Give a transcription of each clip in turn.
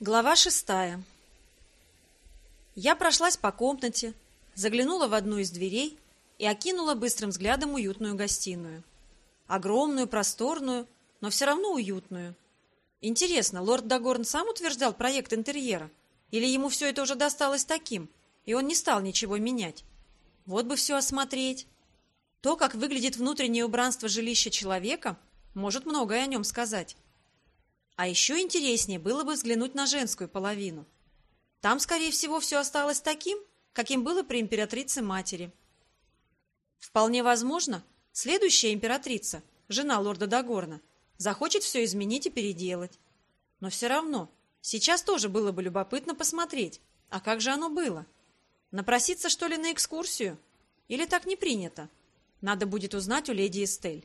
Глава 6. Я прошлась по комнате, заглянула в одну из дверей и окинула быстрым взглядом уютную гостиную. Огромную, просторную, но все равно уютную. Интересно, лорд Дагорн сам утверждал проект интерьера? Или ему все это уже досталось таким, и он не стал ничего менять? Вот бы все осмотреть. То, как выглядит внутреннее убранство жилища человека, может многое о нем сказать. А еще интереснее было бы взглянуть на женскую половину. Там, скорее всего, все осталось таким, каким было при императрице-матери. Вполне возможно, следующая императрица, жена лорда Дагорна, захочет все изменить и переделать. Но все равно, сейчас тоже было бы любопытно посмотреть, а как же оно было? Напроситься, что ли, на экскурсию? Или так не принято? Надо будет узнать у леди Эстель.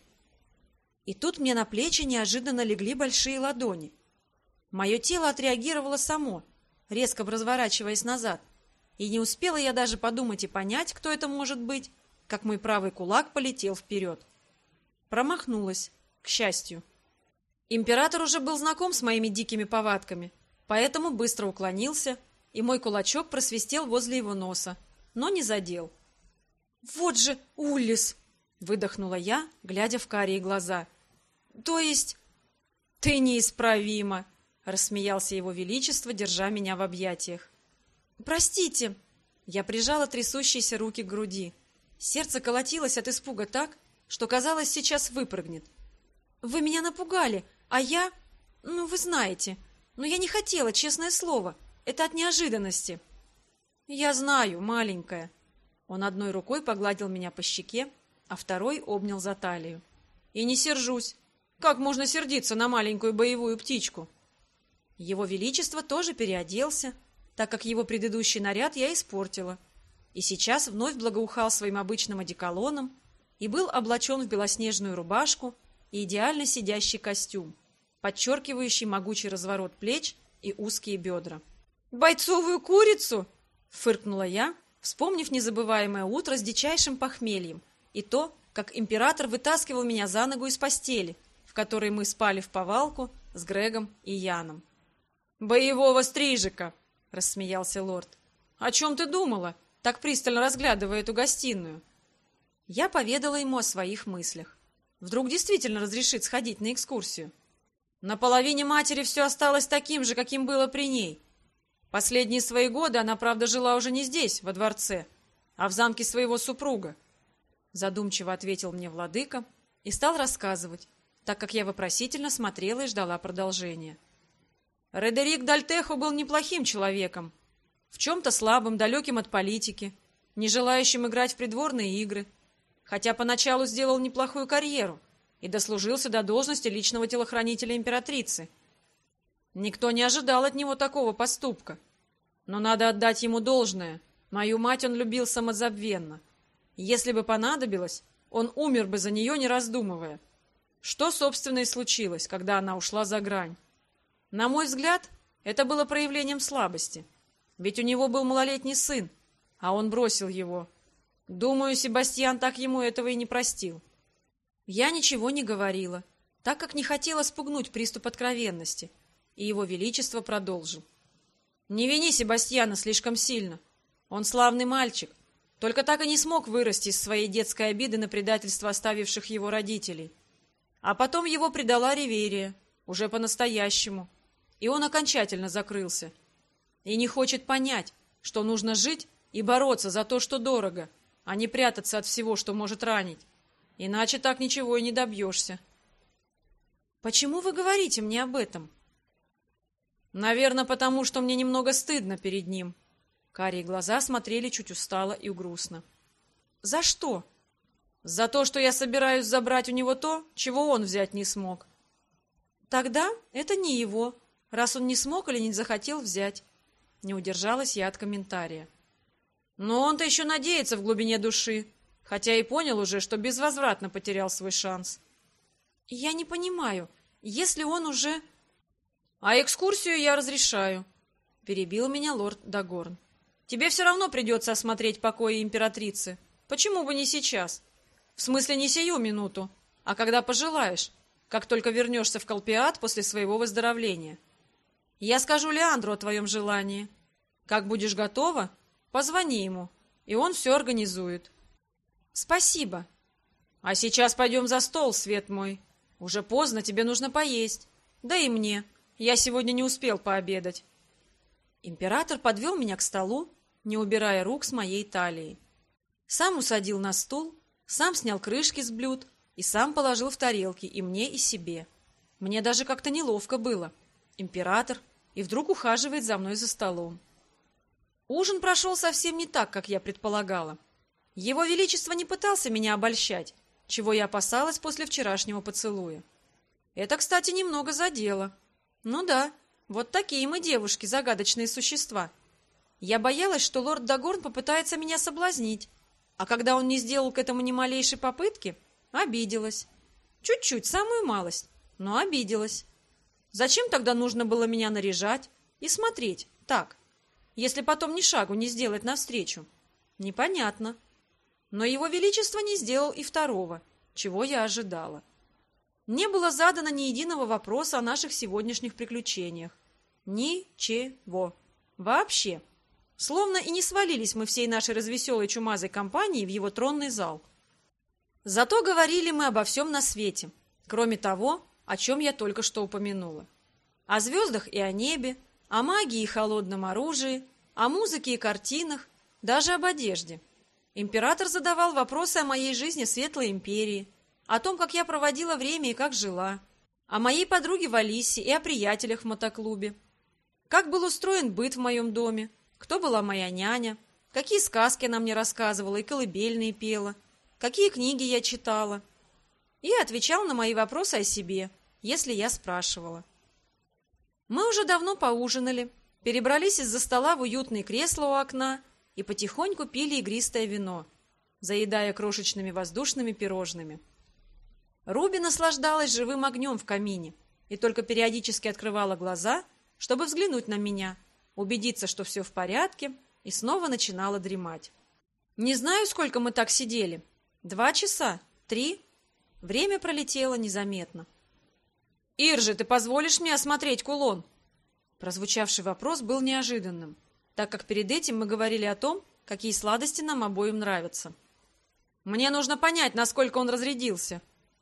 И тут мне на плечи неожиданно легли большие ладони. Мое тело отреагировало само, резко разворачиваясь назад, и не успела я даже подумать и понять, кто это может быть, как мой правый кулак полетел вперед. Промахнулась, к счастью. Император уже был знаком с моими дикими повадками, поэтому быстро уклонился, и мой кулачок просвистел возле его носа, но не задел. «Вот же Уллис!» — выдохнула я, глядя в карие глаза. «То есть...» «Ты неисправима!» — рассмеялся его величество, держа меня в объятиях. «Простите!» — я прижала трясущиеся руки к груди. Сердце колотилось от испуга так, что, казалось, сейчас выпрыгнет. «Вы меня напугали, а я... вы знаете. Но я не хотела, честное слово. Это от неожиданности». «Я знаю, маленькая». Он одной рукой погладил меня по щеке, а второй обнял за талию. «И не сержусь. Как можно сердиться на маленькую боевую птичку?» Его Величество тоже переоделся, так как его предыдущий наряд я испортила, и сейчас вновь благоухал своим обычным одеколоном и был облачен в белоснежную рубашку и идеально сидящий костюм, подчеркивающий могучий разворот плеч и узкие бедра. «Бойцовую курицу?» — фыркнула я, вспомнив незабываемое утро с дичайшим похмельем и то, как император вытаскивал меня за ногу из постели, в которой мы спали вповалку с Грегом и Яном. «Боевого стрижика!» — рассмеялся лорд. «О чем ты думала, так пристально разглядывая эту гостиную?» Я поведала ему о своих мыслях. Вдруг действительно разрешит сходить на экскурсию. На половине матери все осталось таким же, каким было при ней. Последние свои годы она, правда, жила уже не здесь, во дворце, а в замке своего супруга. Задумчиво ответил мне владыка и стал рассказывать, так как я вопросительно смотрела и ждала продолжения. Редерик Дальтехо был неплохим человеком, в чем-то слабым, далеким от политики, не желающим играть в придворные игры, хотя поначалу сделал неплохую карьеру и дослужился до должности личного телохранителя императрицы. Никто не ожидал от него такого поступка, но надо отдать ему должное, мою мать он любил самозабвенно. Если бы понадобилось, он умер бы за нее, не раздумывая. Что, собственно, и случилось, когда она ушла за грань. На мой взгляд, это было проявлением слабости. Ведь у него был малолетний сын, а он бросил его. Думаю, Себастьян так ему этого и не простил. Я ничего не говорила, так как не хотела спугнуть приступ откровенности, и его величество продолжил. Не вини Себастьяна слишком сильно. Он славный мальчик, только так и не смог вырасти из своей детской обиды на предательство оставивших его родителей. А потом его предала Риверия, уже по-настоящему, и он окончательно закрылся. И не хочет понять, что нужно жить и бороться за то, что дорого, а не прятаться от всего, что может ранить. Иначе так ничего и не добьешься. Почему вы говорите мне об этом? Наверное, потому что мне немного стыдно перед ним. Карие глаза смотрели чуть устало и грустно. За что? За то, что я собираюсь забрать у него то, чего он взять не смог. Тогда это не его, раз он не смог или не захотел взять. Не удержалась я от комментария. Но он-то еще надеется в глубине души, хотя и понял уже, что безвозвратно потерял свой шанс. Я не понимаю, если он уже... А экскурсию я разрешаю, перебил меня лорд Дагорн. Тебе все равно придется осмотреть покои императрицы. Почему бы не сейчас? В смысле, не сию минуту, а когда пожелаешь, как только вернешься в Колпиат после своего выздоровления. Я скажу Леандру о твоем желании. Как будешь готова, позвони ему, и он все организует. Спасибо. А сейчас пойдем за стол, свет мой. Уже поздно, тебе нужно поесть. Да и мне. Я сегодня не успел пообедать. Император подвел меня к столу, не убирая рук с моей талии. Сам усадил на стул, сам снял крышки с блюд и сам положил в тарелки и мне, и себе. Мне даже как-то неловко было. Император и вдруг ухаживает за мной за столом. Ужин прошел совсем не так, как я предполагала. Его Величество не пытался меня обольщать, чего я опасалась после вчерашнего поцелуя. Это, кстати, немного задело. Ну да, вот такие мы девушки, загадочные существа. Я боялась, что лорд Дагорн попытается меня соблазнить, а когда он не сделал к этому ни малейшей попытки, обиделась. Чуть-чуть, самую малость, но обиделась. Зачем тогда нужно было меня наряжать и смотреть так, если потом ни шагу не сделать навстречу? Непонятно. Но его Величество не сделал и второго, чего я ожидала. Не было задано ни единого вопроса о наших сегодняшних приключениях. Ничего. Вообще. Словно и не свалились мы всей нашей развеселой чумазой компанией в его тронный зал. Зато говорили мы обо всем на свете, кроме того, о чем я только что упомянула. О звездах и о небе, о магии и холодном оружии, о музыке и картинах, даже об одежде. Император задавал вопросы о моей жизни в Светлой Империи, о том, как я проводила время и как жила, о моей подруге Валиссе и о приятелях в мотоклубе, как был устроен быт в моем доме, кто была моя няня, какие сказки она мне рассказывала и колыбельные пела, какие книги я читала. И отвечал на мои вопросы о себе, если я спрашивала. Мы уже давно поужинали, перебрались из-за стола в уютные кресла у окна и потихоньку пили игристое вино, заедая крошечными воздушными пирожными. Руби наслаждалась живым огнем в камине и только периодически открывала глаза, чтобы взглянуть на меня, убедиться, что все в порядке, и снова начинала дремать. Не знаю, сколько мы так сидели. 2 часа? 3? Время пролетело незаметно. «Иржи, ты позволишь мне осмотреть кулон?» Прозвучавший вопрос был неожиданным, так как перед этим мы говорили о том, какие сладости нам обоим нравятся. «Мне нужно понять, насколько он разрядился».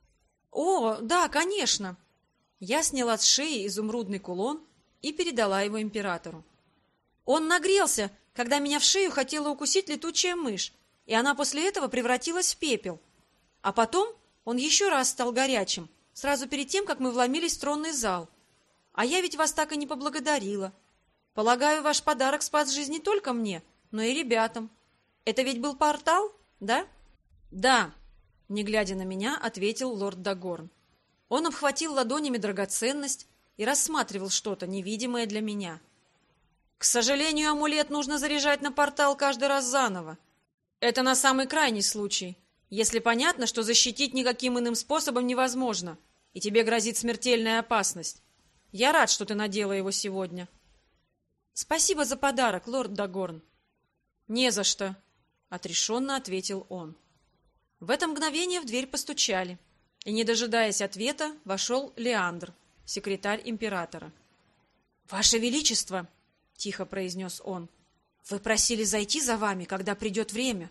«О, да, конечно!» Я сняла с шеи изумрудный кулон и передала его императору. «Он нагрелся, когда меня в шею хотела укусить летучая мышь, и она после этого превратилась в пепел. А потом он еще раз стал горячим, сразу перед тем, как мы вломились в тронный зал. А я ведь вас так и не поблагодарила. Полагаю, ваш подарок спас жизнь не только мне, но и ребятам. Это ведь был портал, да?» «Да», — не глядя на меня, ответил лорд Дагорн. Он обхватил ладонями драгоценность и рассматривал что-то невидимое для меня. «К сожалению, амулет нужно заряжать на портал каждый раз заново. Это на самый крайний случай, если понятно, что защитить никаким иным способом невозможно, и тебе грозит смертельная опасность. Я рад, что ты надела его сегодня». «Спасибо за подарок, лорд Дагорн». «Не за что», — отрешенно ответил он. В это мгновение в дверь постучали, и, не дожидаясь ответа, вошел Леандр, секретарь императора. «Ваше Величество», — тихо произнес он, — «вы просили зайти за вами, когда придет время».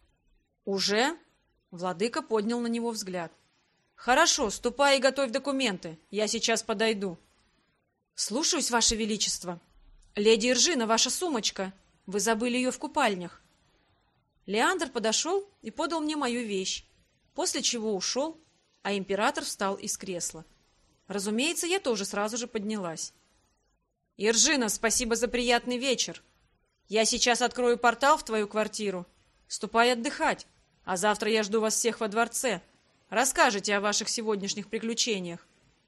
«Уже?» — владыка поднял на него взгляд. «Хорошо, ступай и готовь документы, я сейчас подойду». «Слушаюсь, Ваше Величество. Леди Иржина, ваша сумочка. Вы забыли ее в купальнях». Леандр подошел и подал мне мою вещь, после чего ушел, а император встал из кресла. Разумеется, я тоже сразу же поднялась. «Иржина, спасибо за приятный вечер. Я сейчас открою портал в твою квартиру. Ступай отдыхать, а завтра я жду вас всех во дворце. Расскажете о ваших сегодняшних приключениях.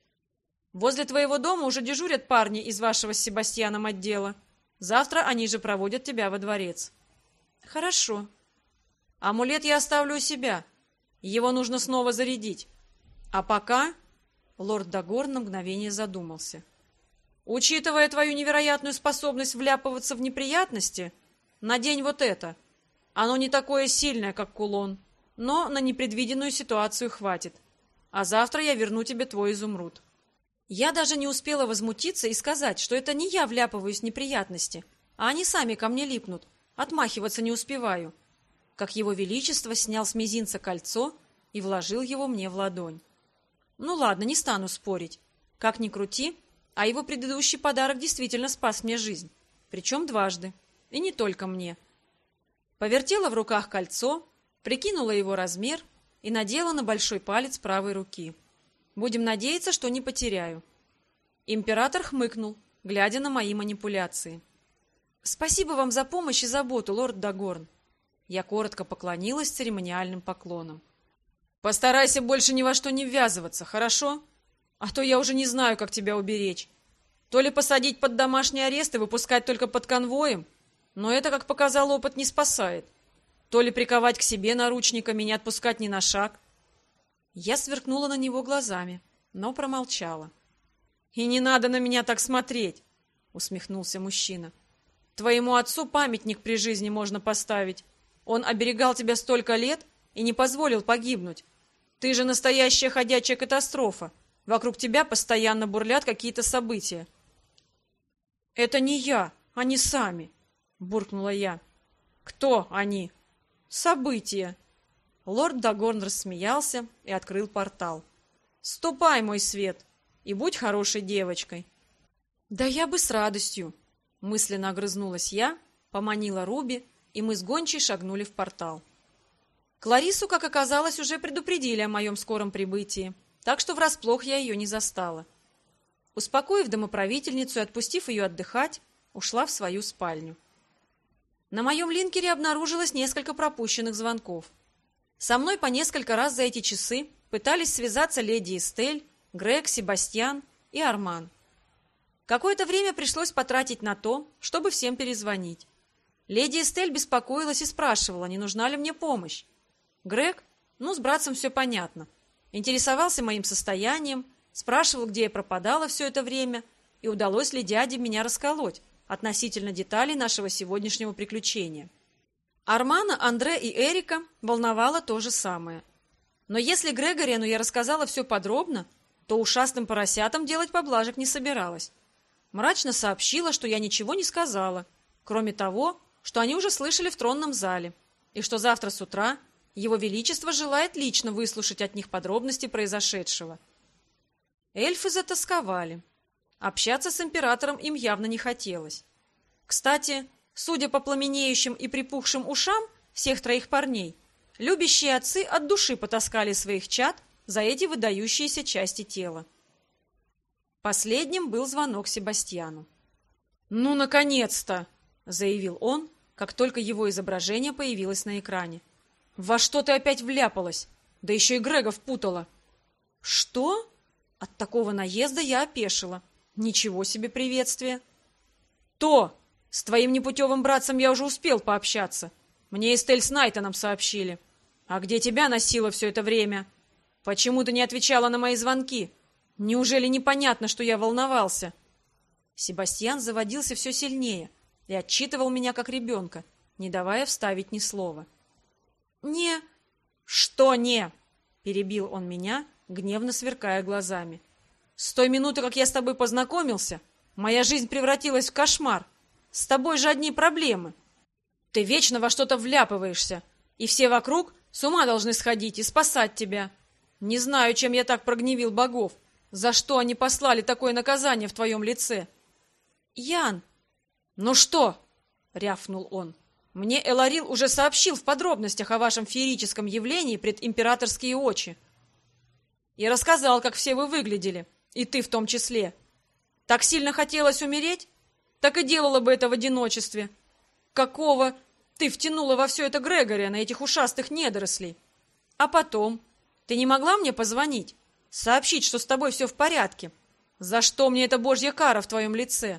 Возле твоего дома уже дежурят парни из вашего с Себастьяном отдела. Завтра они же проводят тебя во дворец». «Хорошо. Амулет я оставлю у себя. Его нужно снова зарядить. А пока...» Лорд Дагорн на мгновение задумался. «Учитывая твою невероятную способность вляпываться в неприятности, надень вот это. Оно не такое сильное, как кулон, но на непредвиденную ситуацию хватит. А завтра я верну тебе твой изумруд». Я даже не успела возмутиться и сказать, что это не я вляпываюсь в неприятности, а они сами ко мне липнут, отмахиваться не успеваю, как его величество снял с мизинца кольцо и вложил его мне в ладонь. Ну ладно, не стану спорить. Как ни крути, а его предыдущий подарок действительно спас мне жизнь, причем дважды, и не только мне. Повертела в руках кольцо, прикинула его размер и надела на большой палец правой руки. Будем надеяться, что не потеряю. Император хмыкнул, глядя на мои манипуляции. «Спасибо вам за помощь и заботу, лорд Дагорн». Я коротко поклонилась церемониальным поклоном. «Постарайся больше ни во что не ввязываться, хорошо? А то я уже не знаю, как тебя уберечь. То ли посадить под домашний арест и выпускать только под конвоем, но это, как показал опыт, не спасает. То ли приковать к себе наручниками и не отпускать ни на шаг». Я сверкнула на него глазами, но промолчала. «И не надо на меня так смотреть», — усмехнулся мужчина. «Твоему отцу памятник при жизни можно поставить. Он оберегал тебя столько лет и не позволил погибнуть. Ты же настоящая ходячая катастрофа. Вокруг тебя постоянно бурлят какие-то события». «Это не я, они сами», — буркнула я. «Кто они?» «События». Лорд Дагорн рассмеялся и открыл портал. «Ступай, мой свет, и будь хорошей девочкой». «Да я бы с радостью», — мысленно огрызнулась я, поманила Руби, и мы с гончей шагнули в портал. Кларису, как оказалось, уже предупредили о моем скором прибытии, так что врасплох я ее не застала. Успокоив домоправительницу и отпустив ее отдыхать, ушла в свою спальню. На моем линкере обнаружилось несколько пропущенных звонков. Со мной по несколько раз за эти часы пытались связаться леди Эстель, Грег, Себастьян и Арман. Какое-то время пришлось потратить на то, чтобы всем перезвонить. Леди Эстель беспокоилась и спрашивала, не нужна ли мне помощь. Грег, с братцем все понятно, интересовался моим состоянием, спрашивал, где я пропадала все это время, и удалось ли дяде меня расколоть относительно деталей нашего сегодняшнего приключения. Армана, Андре и Эрика волновало то же самое. Но если Грегорину я рассказала все подробно, то ушастым поросятам делать поблажек не собиралась. Мрачно сообщила, что я ничего не сказала, кроме того, что они уже слышали в тронном зале, и что завтра с утра Его Величество желает лично выслушать от них подробности произошедшего. Эльфы затосковали. Общаться с императором им явно не хотелось. Кстати, судя по пламенеющим и припухшим ушам всех троих парней, любящие отцы от души потаскали своих чад за эти выдающиеся части тела. Последним был звонок Себастьяну. «Ну, наконец-то!» — заявил он, как только его изображение появилось на экране. «Во что ты опять вляпалась? Да еще и Грега впутала!» «Что?» От такого наезда я опешила. «Ничего себе приветствие!» «То! С твоим непутевым братцем я уже успел пообщаться. Мне Эстель с Найтоном сообщили. А где тебя носило все это время? Почему ты не отвечала на мои звонки? Неужели непонятно, что я волновался?» Себастьян заводился все сильнее и отчитывал меня как ребенка, не давая вставить ни слова. «Не...» «Что не?» — перебил он меня, гневно сверкая глазами. «С той минуты, как я с тобой познакомился, моя жизнь превратилась в кошмар. С тобой же одни проблемы. Ты вечно во что-то вляпываешься, и все вокруг с ума должны сходить и спасать тебя. Не знаю, чем я так прогневил богов. За что они послали такое наказание в твоем лице?» «Ян!» «Ну что?» — рявкнул он. «Мне Эларил уже сообщил в подробностях о вашем феерическом явлении пред императорские очи. И рассказал, как все вы выглядели, и ты в том числе. Так сильно хотелось умереть? Так и делала бы это в одиночестве. Какого ты втянула во все это Грегория, на этих ушастых недорослей? А потом, ты не могла мне позвонить, сообщить, что с тобой все в порядке? За что мне эта божья кара в твоем лице?»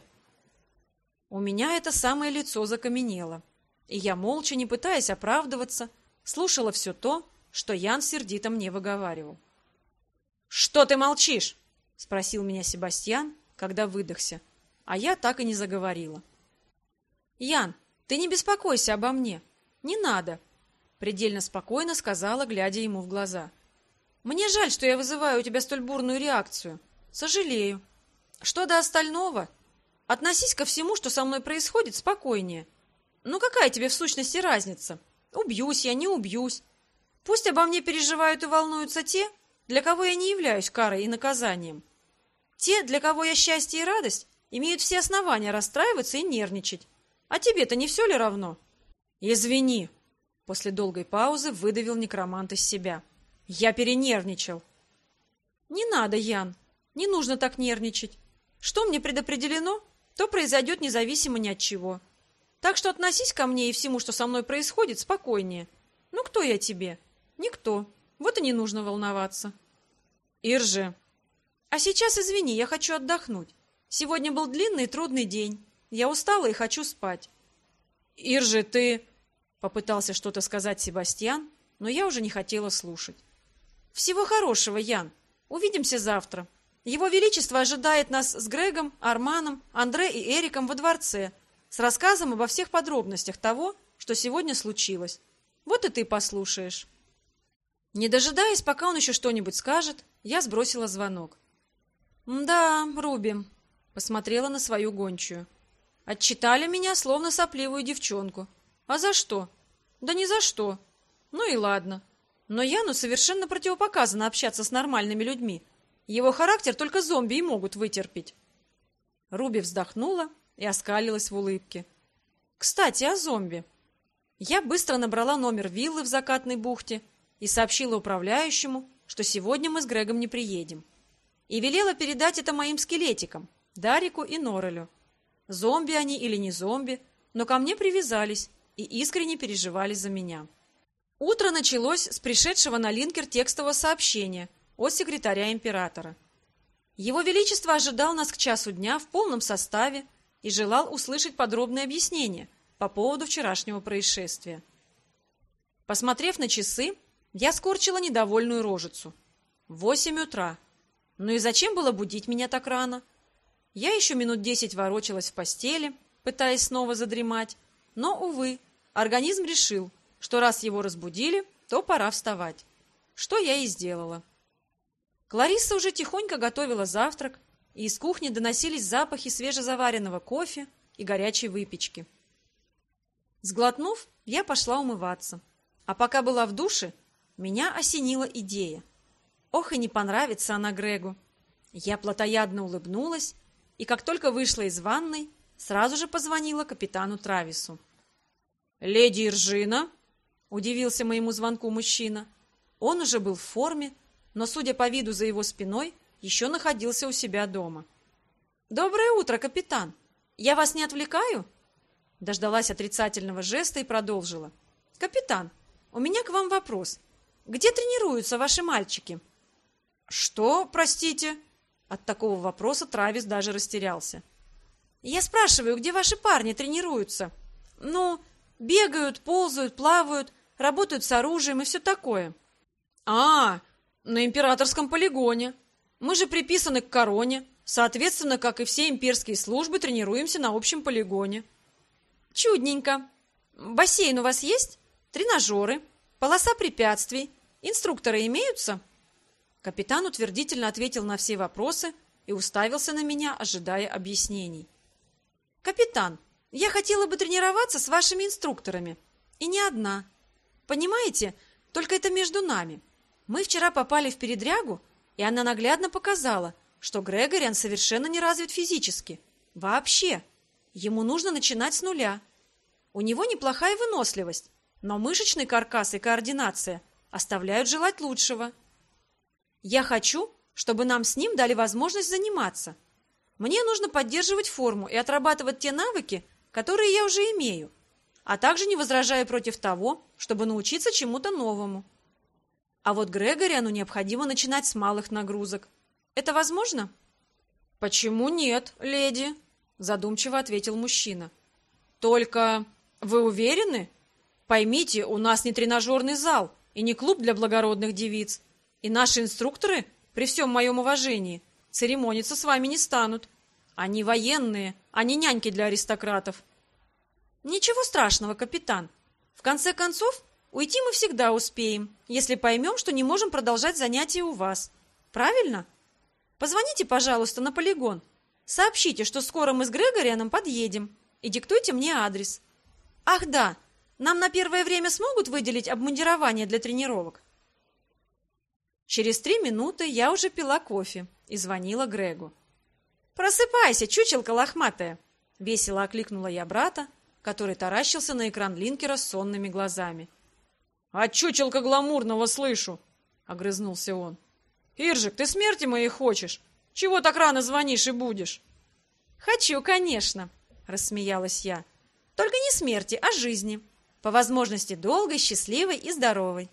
У меня это самое лицо закаменело, и я, молча, не пытаясь оправдываться, слушала все то, что Ян сердито мне выговаривал. «Что ты молчишь?» — спросил меня Себастьян, когда выдохся, а я так и не заговорила. «Ян, ты не беспокойся обо мне. Не надо», — предельно спокойно сказала, глядя ему в глаза. «Мне жаль, что я вызываю у тебя столь бурную реакцию. Сожалею. Что до остального? Относись ко всему, что со мной происходит, спокойнее. Ну какая тебе в сущности разница? Убьюсь я, не убьюсь. Пусть обо мне переживают и волнуются те, для кого я не являюсь карой и наказанием. Те, для кого я счастье и радость, имеют все основания расстраиваться и нервничать. А тебе-то не все ли равно? Извини. После долгой паузы выдавил некромант из себя. Я перенервничал. Не надо, Ян. Не нужно так нервничать. Что мне предопределено, то произойдет независимо ни от чего. Так что относись ко мне и всему, что со мной происходит, спокойнее. Ну кто я тебе? Никто. Вот и не нужно волноваться. Ирже. А сейчас, извини, я хочу отдохнуть. Сегодня был длинный и трудный день. Я устала и хочу спать. Ирже, ты... Попытался что-то сказать Себастьян, но я уже не хотела слушать. Всего хорошего, Ян. Увидимся завтра. Его Величество ожидает нас с Грегом, Арманом, Андре и Эриком во дворце с рассказом обо всех подробностях того, что сегодня случилось. Вот и ты послушаешь. Не дожидаясь, пока он еще что-нибудь скажет, я сбросила звонок. Да, Руби, посмотрела на свою гончую. Отчитали меня, словно сопливую девчонку. А за что? Да ни за что. Ну и ладно. Но Яну совершенно противопоказано общаться с нормальными людьми. Его характер только зомби и могут вытерпеть. Руби вздохнула и оскалилась в улыбке. Кстати, о зомби. Я быстро набрала номер виллы в Закатной бухте и сообщила управляющему, что сегодня мы с Грегом не приедем. И велела передать это моим скелетикам, Дарику и Норрелю. Зомби они или не зомби, но ко мне привязались и искренне переживали за меня. Утро началось с пришедшего на линкер текстового сообщения от секретаря императора. Его Величество ожидал нас к часу дня в полном составе и желал услышать подробные объяснения по поводу вчерашнего происшествия. Посмотрев на часы, я скорчила недовольную рожицу. 8 утра. Ну и зачем было будить меня так рано? Я еще минут 10 ворочалась в постели, пытаясь снова задремать, но, увы, организм решил, что раз его разбудили, то пора вставать. Что я и сделала. Кларисса уже тихонько готовила завтрак, и из кухни доносились запахи свежезаваренного кофе и горячей выпечки. Сглотнув, я пошла умываться. А пока была в душе, меня осенила идея. Ох, и не понравится она Грегу. Я плотоядно улыбнулась, и как только вышла из ванной, сразу же позвонила капитану Травису. «Леди Иржина?» — удивился моему звонку мужчина. Он уже был в форме, но, судя по виду за его спиной, еще находился у себя дома. «Доброе утро, капитан! Я вас не отвлекаю?» Дождалась отрицательного жеста и продолжила. «Капитан, у меня к вам вопрос. Где тренируются ваши мальчики?» «Что, простите?» От такого вопроса Травис даже растерялся. «Я спрашиваю, где ваши парни тренируются? Ну, бегают, ползают, плавают, работают с оружием и все такое». «А, на императорском полигоне. Мы же приписаны к короне, соответственно, как и все имперские службы, тренируемся на общем полигоне». «Чудненько. Бассейн у вас есть? Тренажеры? Полоса препятствий? Инструкторы имеются?» Капитан утвердительно ответил на все вопросы и уставился на меня, ожидая объяснений. «Капитан, я хотела бы тренироваться с вашими инструкторами. И не одна. Понимаете, только это между нами. Мы вчера попали в передрягу, и она наглядно показала, что Грегориан совершенно не развит физически. Вообще. Ему нужно начинать с нуля. У него неплохая выносливость, но мышечный каркас и координация оставляют желать лучшего. Я хочу, чтобы нам с ним дали возможность заниматься. Мне нужно поддерживать форму и отрабатывать те навыки, которые я уже имею, а также не возражаю против того, чтобы научиться чему-то новому. А вот Грегориану необходимо начинать с малых нагрузок. Это возможно?» «Почему нет, леди?» – задумчиво ответил мужчина. «Только вы уверены? Поймите, у нас не тренажерный зал и не клуб для благородных девиц. И наши инструкторы, при всем моем уважении, церемониться с вами не станут. Они военные, а не няньки для аристократов». «Ничего страшного, капитан. В конце концов, уйти мы всегда успеем, если поймем, что не можем продолжать занятия у вас. Правильно? Позвоните, пожалуйста, на полигон. Сообщите, что скоро мы с Грегорианом подъедем, и диктуйте мне адрес. Ах да, нам на первое время смогут выделить обмундирование для тренировок?» Через 3 минуты я уже пила кофе и звонила Грегу. «Просыпайся, чучелка лохматая!» — весело окликнула я брата, который таращился на экран линкера с сонными глазами. «А чучелка гламурного слышу!» — огрызнулся он. «Иржик, ты смерти моей хочешь? Чего так рано звонишь и будешь?» «Хочу, конечно!» — рассмеялась я. «Только не смерти, а жизни. По возможности долгой, счастливой и здоровой».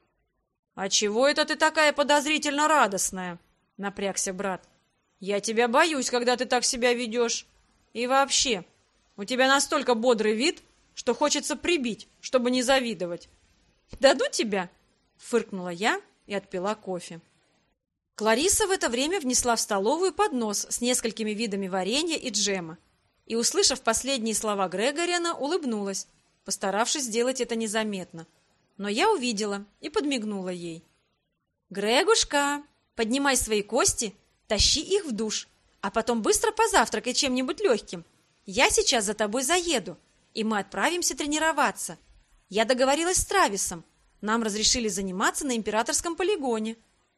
«А чего это ты такая подозрительно радостная?» — напрягся брат. «Я тебя боюсь, когда ты так себя ведешь. И вообще, у тебя настолько бодрый вид, что хочется прибить, чтобы не завидовать». «Да ну тебя!» — фыркнула я и отпила кофе. Клариса в это время внесла в столовую поднос с несколькими видами варенья и джема и, услышав последние слова Грегориана, улыбнулась, постаравшись сделать это незаметно. Но я увидела и подмигнула ей. «Грегушка, поднимай свои кости, тащи их в душ, а потом быстро позавтракай чем-нибудь легким. Я сейчас за тобой заеду, и мы отправимся тренироваться. Я договорилась с Трависом. Нам разрешили заниматься на императорском полигоне.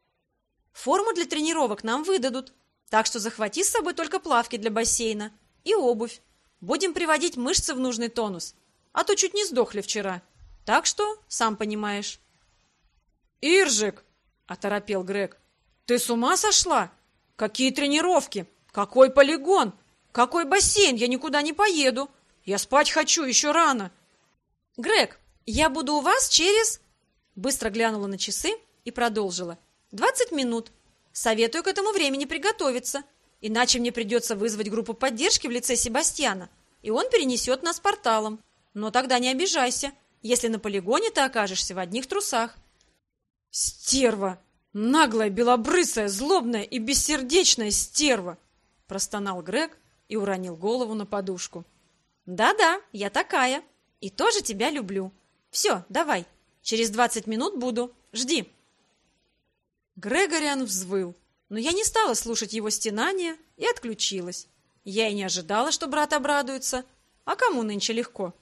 Форму для тренировок нам выдадут, так что захвати с собой только плавки для бассейна и обувь. Будем приводить мышцы в нужный тонус, а то чуть не сдохли вчера. Так что, сам понимаешь». «Иржик!» — оторопел Грег. «Ты с ума сошла? Какие тренировки? Какой полигон? Какой бассейн? Я никуда не поеду. Я спать хочу, еще рано». «Грег, я буду у вас через...» Быстро глянула на часы и продолжила. 20 минут. Советую к этому времени приготовиться, иначе мне придется вызвать группу поддержки в лице Себастьяна, и он перенесет нас порталом. Но тогда не обижайся, если на полигоне ты окажешься в одних трусах». «Стерва! Наглая, белобрысая, злобная и бессердечная стерва!» — простонал Грег и уронил голову на подушку. «Да-да, я такая. И тоже тебя люблю. Все, давай. Через 20 минут буду. Жди». Грегориан взвыл, но я не стала слушать его стенания и отключилась. Я и не ожидала, что брат обрадуется. А кому нынче легко?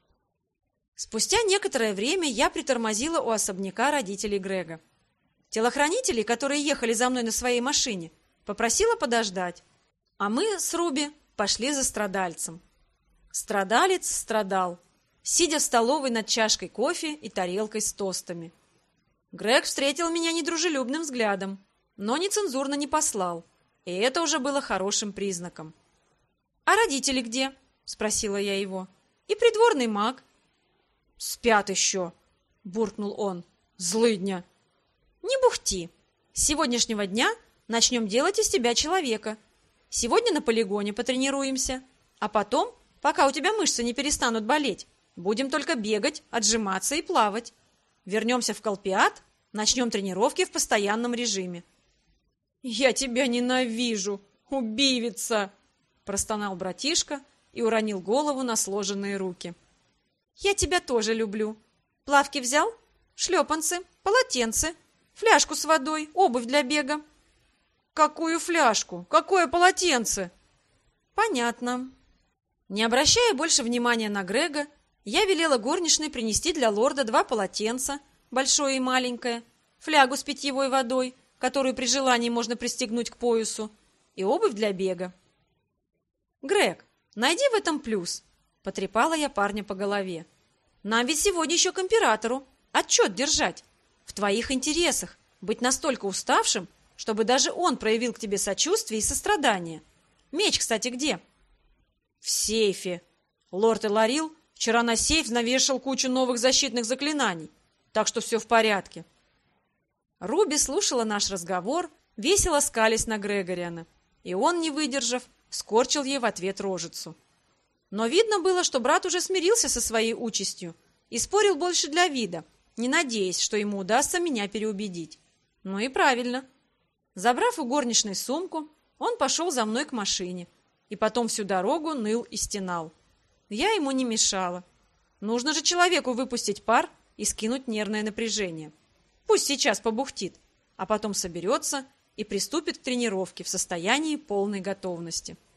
Спустя некоторое время я притормозила у особняка родителей Грега. Телохранителей, которые ехали за мной на своей машине, попросила подождать, а мы с Руби пошли за страдальцем. Страдалец страдал, сидя в столовой над чашкой кофе и тарелкой с тостами. Грег встретил меня недружелюбным взглядом, но нецензурно не послал, и это уже было хорошим признаком. «А родители где?» — спросила я его. «И придворный маг?» «Спят еще», — буркнул он. «Злыдня». «Не бухти. С сегодняшнего дня начнем делать из тебя человека. Сегодня на полигоне потренируемся, а потом, пока у тебя мышцы не перестанут болеть, будем только бегать, отжиматься и плавать. Вернемся в Колпиат, начнем тренировки в постоянном режиме». «Я тебя ненавижу, убивица!» — простонал братишка и уронил голову на сложенные руки. «Я тебя тоже люблю. Плавки взял? Шлепанцы, полотенце, фляжку с водой, обувь для бега». «Какую фляжку? Какое полотенце?» «Понятно». Не обращая больше внимания на Грега, я велела горничной принести для лорда 2 полотенца, большое и маленькое, флягу с питьевой водой, которую при желании можно пристегнуть к поясу, и обувь для бега. «Грег, найди в этом плюс», — потрепала я парня по голове. «Нам ведь сегодня еще к императору отчет держать. В твоих интересах быть настолько уставшим, чтобы даже он проявил к тебе сочувствие и сострадание. Меч, кстати, где?» «В сейфе. Лорд Эларил вчера на сейф навешал кучу новых защитных заклинаний, так что все в порядке». Руби слушала наш разговор, весело скались на Грегориана, и он, не выдержав, скорчил ей в ответ рожицу. Но видно было, что брат уже смирился со своей участью и спорил больше для вида, не надеясь, что ему удастся меня переубедить. Ну и правильно. Забрав у горничной сумку, он пошел за мной к машине, и потом всю дорогу ныл и стенал. Я ему не мешала. Нужно же человеку выпустить пар и скинуть нервное напряжение. Пусть сейчас побухтит, а потом соберется и приступит к тренировке в состоянии полной готовности.